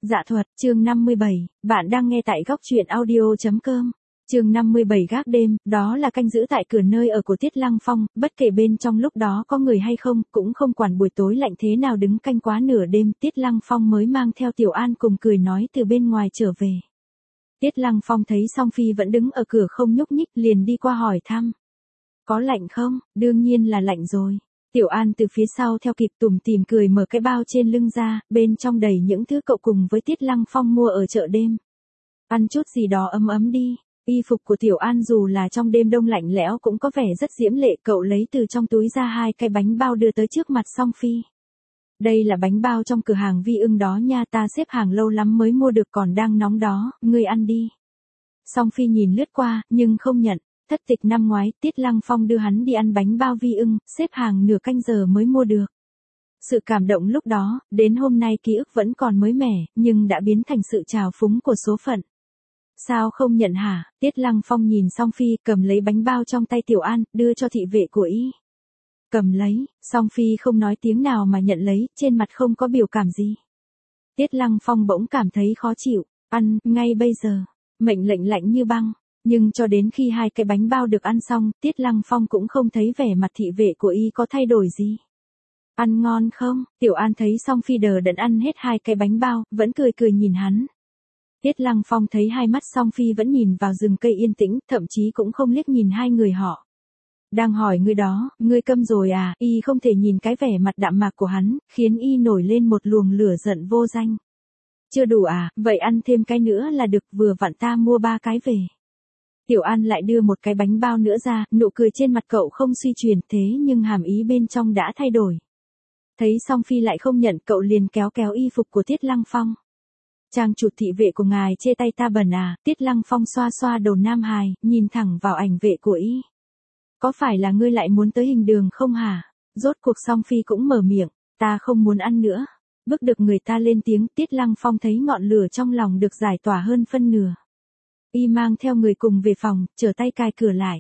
Dạ thuật, chương 57, bạn đang nghe tại góc truyện audio.com. Chương 57 gác đêm, đó là canh giữ tại cửa nơi ở của Tiết Lăng Phong, bất kể bên trong lúc đó có người hay không, cũng không quản buổi tối lạnh thế nào đứng canh quá nửa đêm, Tiết Lăng Phong mới mang theo Tiểu An cùng cười nói từ bên ngoài trở về. Tiết Lăng Phong thấy Song Phi vẫn đứng ở cửa không nhúc nhích, liền đi qua hỏi thăm. Có lạnh không? Đương nhiên là lạnh rồi. Tiểu An từ phía sau theo kịp tủm tỉm cười mở cái bao trên lưng ra, bên trong đầy những thứ cậu cùng với Tiết Lăng Phong mua ở chợ đêm. Ăn chút gì đó ấm ấm đi. Y phục của Tiểu An dù là trong đêm đông lạnh lẽo cũng có vẻ rất diễm lệ, cậu lấy từ trong túi ra 2 cái bánh bao đưa tới trước mặt Song Phi. Đây là bánh bao trong cửa hàng Vi Ưng đó nha, ta xếp hàng lâu lắm mới mua được còn đang nóng đó, ngươi ăn đi. Song Phi nhìn lướt qua, nhưng không nhận. Thất tịch năm ngoái, Tiết Lăng Phong đưa hắn đi ăn bánh bao Vi Ưng, xếp hàng nửa canh giờ mới mua được. Sự cảm động lúc đó, đến hôm nay ký ức vẫn còn mới mẻ, nhưng đã biến thành sự trào phúng của số phận. Sao không nhận hả? Tiết Lăng Phong nhìn Song Phi, cầm lấy bánh bao trong tay Tiểu An, đưa cho thị vệ của y. Cầm lấy, Song Phi không nói tiếng nào mà nhận lấy, trên mặt không có biểu cảm gì. Tiết Lăng Phong bỗng cảm thấy khó chịu, ăn, ngay bây giờ. Mệnh lệnh lạnh như băng. Nhưng cho đến khi 2 cái bánh bao được ăn xong, Tiết Lăng Phong cũng không thấy vẻ mặt thị vệ của y có thay đổi gì. Ăn ngon không? Tiểu An thấy Song Phi đờ đẫn ăn hết 2 cái bánh bao, vẫn cười cười nhìn hắn. Tiết Lăng Phong thấy hai mắt Song Phi vẫn nhìn vào rừng cây yên tĩnh, thậm chí cũng không liếc nhìn hai người họ. Đang hỏi người đó, ngươi câm rồi à? Y không thể nhìn cái vẻ mặt đạm mạc của hắn, khiến y nổi lên một luồng lửa giận vô danh. Chưa đủ à? Vậy ăn thêm cái nữa là được, vừa vặn ta mua 3 cái về. Tiểu An lại đưa một cái bánh bao nữa ra, nụ cười trên mặt cậu không suy chuyển, thế nhưng hàm ý bên trong đã thay đổi. Thấy Song Phi lại không nhận, cậu liền kéo kéo y phục của Tiết Lăng Phong. Trang chủ thị vệ của ngài chê tay ta bẩn à? Tiết Lăng Phong xoa xoa đầu nam hài, nhìn thẳng vào ảnh vệ của y. Có phải là ngươi lại muốn tới hình đường không hả? Rốt cuộc Song Phi cũng mở miệng, ta không muốn ăn nữa. Bức được người ta lên tiếng, Tiết Lăng Phong thấy ngọn lửa trong lòng được giải tỏa hơn phân nửa. Y mang theo người cùng về phòng, trở tay cài cửa lại.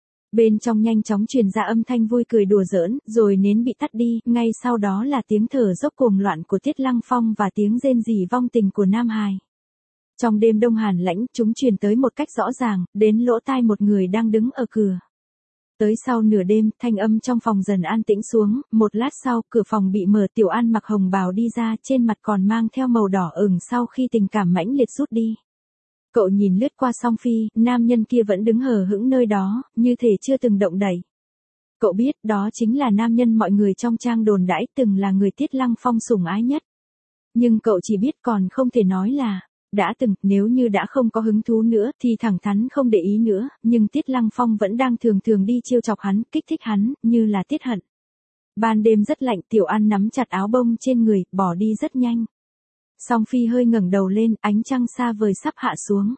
Bên trong nhanh chóng truyền ra âm thanh vui cười đùa giỡn, rồi nến bị tắt đi, ngay sau đó là tiếng thở dốc cuồng loạn của Tiết Lăng Phong và tiếng rên rỉ vong tình của Nam Hài. Trong đêm đông hàn lãnh, chúng truyền tới một cách rõ ràng, đến lỗ tai một người đang đứng ở cửa. Tới sau nửa đêm, thanh âm trong phòng dần an tĩnh xuống, một lát sau, cửa phòng bị mở, Tiểu An mặc hồng bào đi ra, trên mặt còn mang theo màu đỏ ửng sau khi tình cảm mãnh liệt rút đi. Cậu nhìn lướt qua Song Phi, nam nhân kia vẫn đứng hờ hững nơi đó, như thể chưa từng động đậy. Cậu biết đó chính là nam nhân mọi người trong trang đồn đãi từng là người Tiết Lăng Phong sủng ái nhất. Nhưng cậu chỉ biết còn không thể nói là, đã từng, nếu như đã không có hứng thú nữa thì thẳng thắn không để ý nữa, nhưng Tiết Lăng Phong vẫn đang thường thường đi trêu chọc hắn, kích thích hắn, như là tiết hận. Ban đêm rất lạnh, Tiểu An nắm chặt áo bông trên người, bỏ đi rất nhanh. Song Phi hơi ngẩng đầu lên, ánh trăng xa vời sắp hạ xuống.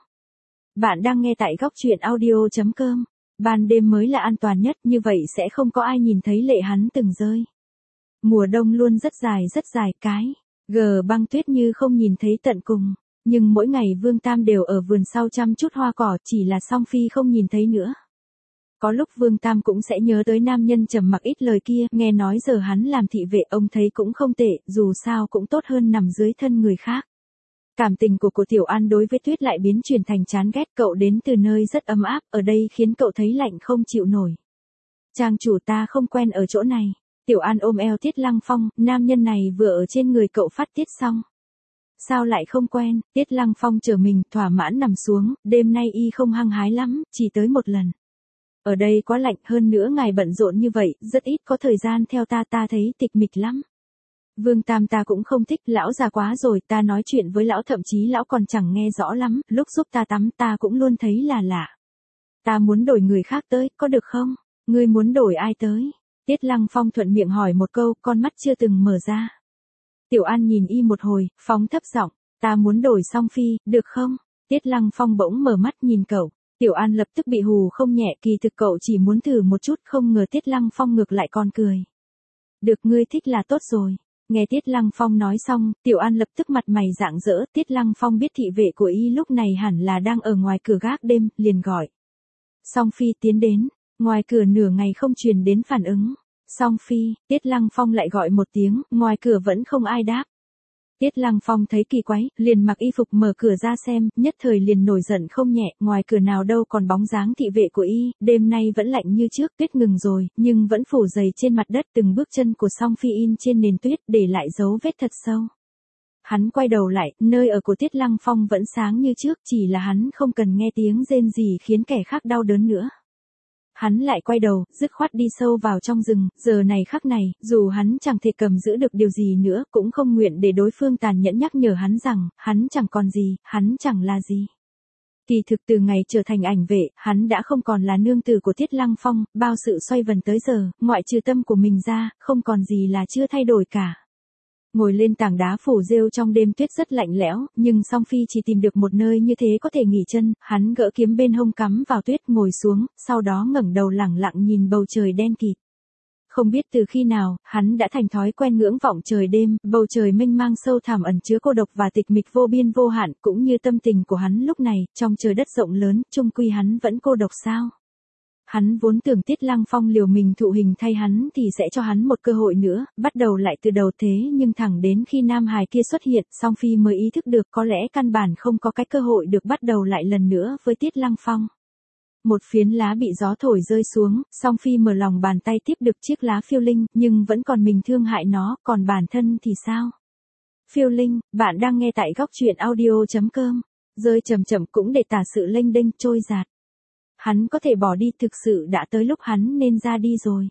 Bạn đang nghe tại góc truyện audio.com. Ban đêm mới là an toàn nhất, như vậy sẽ không có ai nhìn thấy lệ hắn từng rơi. Mùa đông luôn rất dài cái. Băng tuyết như không nhìn thấy tận cùng. Nhưng mỗi ngày Vương Tam đều ở vườn sau chăm chút hoa cỏ, chỉ là Song Phi không nhìn thấy nữa. Có lúc Vương Tam cũng sẽ nhớ tới nam nhân trầm mặc ít lời kia, nghe nói giờ hắn làm thị vệ ông thấy cũng không tệ, dù sao cũng tốt hơn nằm dưới thân người khác. Cảm tình của Tiểu An đối với Tuyết lại biến chuyển thành chán ghét, cậu đến từ nơi rất ấm áp, ở đây khiến cậu thấy lạnh không chịu nổi. Trang chủ ta không quen ở chỗ này. Tiểu An ôm eo Tiết Lăng Phong, nam nhân này vừa ở trên người cậu phát tiết xong. Sao lại không quen? Tiết Lăng Phong trở mình, thỏa mãn nằm xuống, đêm nay y không hăng hái lắm, chỉ tới một lần. Ở đây quá lạnh, hơn nữa ngài bận rộn như vậy, rất ít có thời gian theo ta thấy tịch mịch lắm. Vương Tam ta cũng không thích, lão già quá rồi, ta nói chuyện với lão thậm chí lão còn chẳng nghe rõ lắm, lúc giúp ta tắm ta cũng luôn thấy là lạ. Ta muốn đổi người khác tới, có được không? Ngươi muốn đổi ai tới? Tiết Lăng Phong thuận miệng hỏi một câu, con mắt chưa từng mở ra. Tiểu An nhìn y một hồi, phóng thấp giọng, ta muốn đổi Song Phi, được không? Tiết Lăng Phong bỗng mở mắt nhìn cậu. Tiểu An lập tức bị hù không nhẹ, kỳ thực cậu chỉ muốn thử một chút, không ngờ Tiết Lăng Phong ngược lại còn cười. Được, ngươi thích là tốt rồi. Nghe Tiết Lăng Phong nói xong, Tiểu An lập tức mặt mày rạng rỡ, Tiết Lăng Phong biết thị vệ của y lúc này hẳn là đang ở ngoài cửa gác đêm, liền gọi. Song Phi tiến đến, ngoài cửa nửa ngày không truyền đến phản ứng. Song Phi, Tiết Lăng Phong lại gọi một tiếng, ngoài cửa vẫn không ai đáp. Tiết Lăng Phong thấy kỳ quái, liền mặc y phục mở cửa ra xem, nhất thời liền nổi giận không nhẹ, ngoài cửa nào đâu còn bóng dáng thị vệ của y, đêm nay vẫn lạnh như trước, tuyết ngừng rồi, nhưng vẫn phủ dày trên mặt đất, từng bước chân của Song Phi in trên nền tuyết, để lại dấu vết thật sâu. Hắn quay đầu lại, nơi ở của Tiết Lăng Phong vẫn sáng như trước, chỉ là hắn không cần nghe tiếng rên gì khiến kẻ khác đau đớn nữa. Hắn lại quay đầu, dứt khoát đi sâu vào trong rừng, giờ này khắc này, dù hắn chẳng thể cầm giữ được điều gì nữa, cũng không nguyện để đối phương tàn nhẫn nhắc nhở hắn rằng, hắn chẳng còn gì, hắn chẳng là gì. Kỳ thực từ ngày trở thành ảnh vệ, hắn đã không còn là nương tử của Tiết Lăng Phong, bao sự xoay vần tới giờ, ngoại trừ tâm của mình ra, không còn gì là chưa thay đổi cả. Ngồi lên tảng đá phủ rêu trong đêm tuyết rất lạnh lẽo, nhưng Song Phi chỉ tìm được một nơi như thế có thể nghỉ chân, hắn gỡ kiếm bên hông cắm vào tuyết ngồi xuống, sau đó ngẩng đầu lẳng lặng nhìn bầu trời đen kịt. Không biết từ khi nào, hắn đã thành thói quen ngưỡng vọng trời đêm, bầu trời mênh mang sâu thẳm ẩn chứa cô độc và tịch mịch vô biên vô hạn, cũng như tâm tình của hắn lúc này, trong trời đất rộng lớn, chung quy hắn vẫn cô độc sao? Hắn vốn tưởng Tiết Lăng Phong liều mình thụ hình thay hắn thì sẽ cho hắn một cơ hội nữa, bắt đầu lại từ đầu thế nhưng thẳng đến khi nam hài kia xuất hiện, Song Phi mới ý thức được có lẽ căn bản không có cái cơ hội được bắt đầu lại lần nữa với Tiết Lăng Phong. Một phiến lá bị gió thổi rơi xuống, Song Phi mở lòng bàn tay tiếp được chiếc lá phiêu linh, nhưng vẫn còn mình thương hại nó, còn bản thân thì sao? Phiêu linh, bạn đang nghe tại góc truyện audio.com. Rơi chậm chậm cũng để tả sự lênh đênh trôi giạt. Hắn có thể bỏ đi, thực sự đã tới lúc hắn nên ra đi rồi.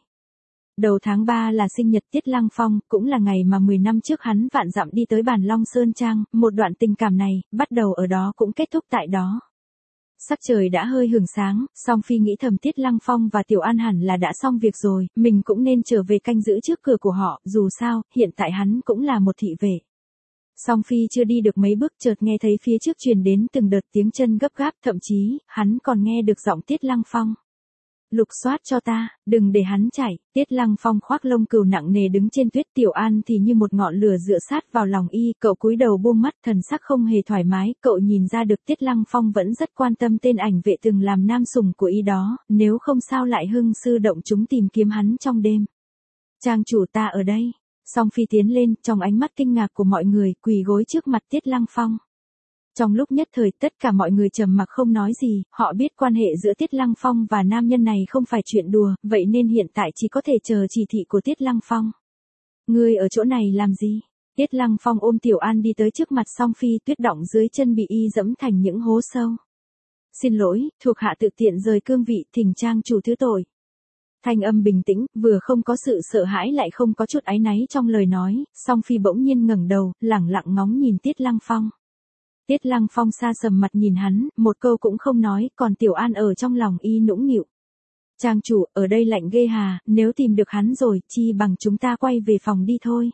Đầu tháng 3 là sinh nhật Tiết Lăng Phong, cũng là ngày mà 10 năm trước hắn vạn dặm đi tới Bàn Long Sơn Trang, một đoạn tình cảm này, bắt đầu ở đó cũng kết thúc tại đó. Sắc trời đã hơi hửng sáng, Song Phi nghĩ thầm Tiết Lăng Phong và Tiểu An hẳn là đã xong việc rồi, mình cũng nên trở về canh giữ trước cửa của họ, dù sao, hiện tại hắn cũng là một thị vệ. Song Phi chưa đi được mấy bước chợt nghe thấy phía trước truyền đến từng đợt tiếng chân gấp gáp, thậm chí, hắn còn nghe được giọng Tiết Lăng Phong. Lục soát cho ta, đừng để hắn chạy. Tiết Lăng Phong khoác lông cừu nặng nề đứng trên tuyết, Tiểu An thì như một ngọn lửa dựa sát vào lòng y, cậu cúi đầu buông mắt, thần sắc không hề thoải mái, cậu nhìn ra được Tiết Lăng Phong vẫn rất quan tâm tên ảnh vệ từng làm nam sủng của y đó, nếu không sao lại hưng sư động chúng tìm kiếm hắn trong đêm. Trang chủ ta ở đây. Song Phi tiến lên, trong ánh mắt kinh ngạc của mọi người, quỳ gối trước mặt Tiết Lăng Phong. Trong lúc nhất thời tất cả mọi người trầm mặc không nói gì, họ biết quan hệ giữa Tiết Lăng Phong và nam nhân này không phải chuyện đùa, vậy nên hiện tại chỉ có thể chờ chỉ thị của Tiết Lăng Phong. Ngươi ở chỗ này làm gì? Tiết Lăng Phong ôm Tiểu An đi tới trước mặt Song Phi, tuyết đọng dưới chân bị y dẫm thành những hố sâu. Xin lỗi, thuộc hạ tự tiện rời cương vị, thỉnh trang chủ thứ tội. Thanh âm bình tĩnh, vừa không có sự sợ hãi lại không có chút áy náy trong lời nói, Song Phi bỗng nhiên ngẩng đầu, lẳng lặng ngóng nhìn Tiết Lăng Phong. Tiết Lăng Phong xa sầm mặt nhìn hắn, một câu cũng không nói, còn Tiểu An ở trong lòng y nũng nịu. Trang chủ, ở đây lạnh ghê hà, nếu tìm được hắn rồi, chi bằng chúng ta quay về phòng đi thôi.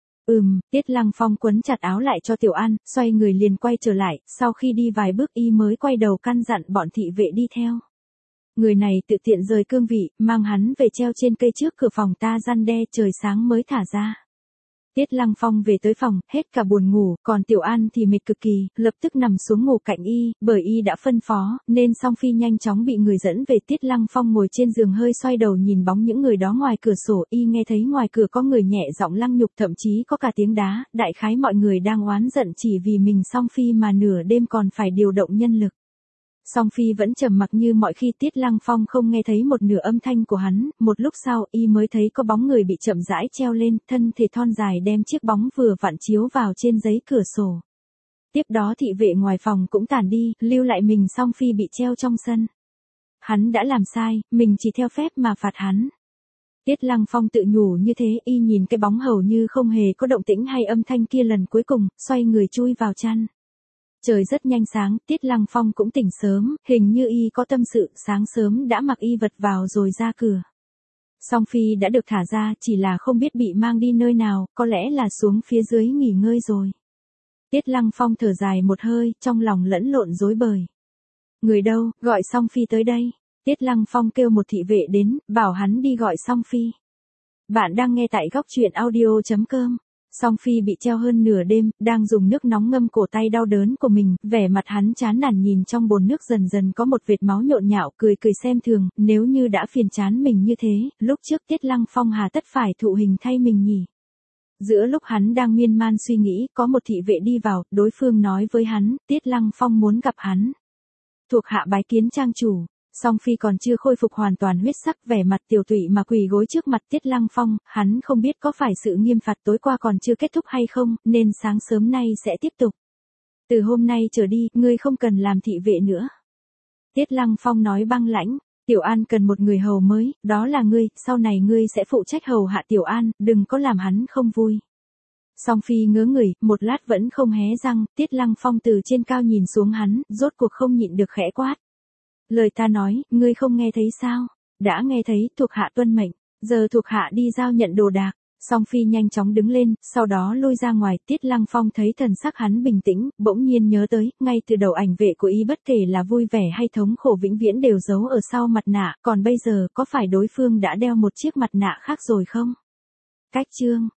Tiết Lăng Phong quấn chặt áo lại cho Tiểu An, xoay người liền quay trở lại, sau khi đi vài bước y mới quay đầu căn dặn bọn thị vệ đi theo. Người này tự tiện rời cương vị, mang hắn về treo trên cây trước cửa phòng ta răn đe, trời sáng mới thả ra. Tiết Lăng Phong về tới phòng, hết cả buồn ngủ, còn Tiểu An thì mệt cực kỳ, lập tức nằm xuống ngủ cạnh y, bởi y đã phân phó, nên Song Phi nhanh chóng bị người dẫn về. Tiết Lăng Phong ngồi trên giường hơi xoay đầu nhìn bóng những người đó ngoài cửa sổ, y nghe thấy ngoài cửa có người nhẹ giọng lăng nhục, thậm chí có cả tiếng đá, đại khái mọi người đang oán giận chỉ vì mình Song Phi mà nửa đêm còn phải điều động nhân lực. Song Phi vẫn trầm mặc như mọi khi, Tiết Lăng Phong không nghe thấy một nửa âm thanh của hắn, một lúc sau y mới thấy có bóng người bị chậm rãi treo lên, thân thể thon dài đem chiếc bóng vừa vặn chiếu vào trên giấy cửa sổ. Tiếp đó thị vệ ngoài phòng cũng tản đi, lưu lại mình Song Phi bị treo trong sân. Hắn đã làm sai, mình chỉ theo phép mà phạt hắn. Tiết Lăng Phong tự nhủ như thế, y nhìn cái bóng hầu như không hề có động tĩnh hay âm thanh kia lần cuối cùng, xoay người chui vào chăn. Trời rất nhanh sáng, Tiết Lăng Phong cũng tỉnh sớm, hình như y có tâm sự, sáng sớm đã mặc y vật vào rồi ra cửa. Song Phi đã được thả ra, chỉ là không biết bị mang đi nơi nào, có lẽ là xuống phía dưới nghỉ ngơi rồi. Tiết Lăng Phong thở dài một hơi, trong lòng lẫn lộn rối bời. Người đâu, gọi Song Phi tới đây. Tiết Lăng Phong kêu một thị vệ đến, bảo hắn đi gọi Song Phi. Bạn đang nghe tại góc truyện audio.com. Song Phi bị treo hơn nửa đêm, đang dùng nước nóng ngâm cổ tay đau đớn của mình, vẻ mặt hắn chán nản nhìn trong bồn nước dần dần có một vệt máu nhộn nhạo, cười cười xem thường, nếu như đã phiền chán mình như thế, lúc trước Tiết Lăng Phong hà tất phải thụ hình thay mình nhỉ. Giữa lúc hắn đang miên man suy nghĩ, có một thị vệ đi vào, đối phương nói với hắn, Tiết Lăng Phong muốn gặp hắn. Thuộc hạ bái kiến trang chủ. Song Phi còn chưa khôi phục hoàn toàn huyết sắc, vẻ mặt tiểu tụy mà quỳ gối trước mặt Tiết Lăng Phong, hắn không biết có phải sự nghiêm phạt tối qua còn chưa kết thúc hay không, nên sáng sớm nay sẽ tiếp tục. Từ hôm nay trở đi, ngươi không cần làm thị vệ nữa. Tiết Lăng Phong nói băng lãnh, Tiểu An cần một người hầu mới, đó là ngươi, sau này ngươi sẽ phụ trách hầu hạ Tiểu An, đừng có làm hắn không vui. Song Phi ngớ người, một lát vẫn không hé răng, Tiết Lăng Phong từ trên cao nhìn xuống hắn, rốt cuộc không nhịn được khẽ quát. Lời ta nói, ngươi không nghe thấy sao? Đã nghe thấy, thuộc hạ tuân mệnh, giờ thuộc hạ đi giao nhận đồ đạc. Song Phi nhanh chóng đứng lên, sau đó lui ra ngoài, Tiết Lăng Phong thấy thần sắc hắn bình tĩnh, bỗng nhiên nhớ tới, ngay từ đầu ảnh vệ của y bất kể là vui vẻ hay thống khổ vĩnh viễn đều giấu ở sau mặt nạ, còn bây giờ có phải đối phương đã đeo một chiếc mặt nạ khác rồi không? Cách chương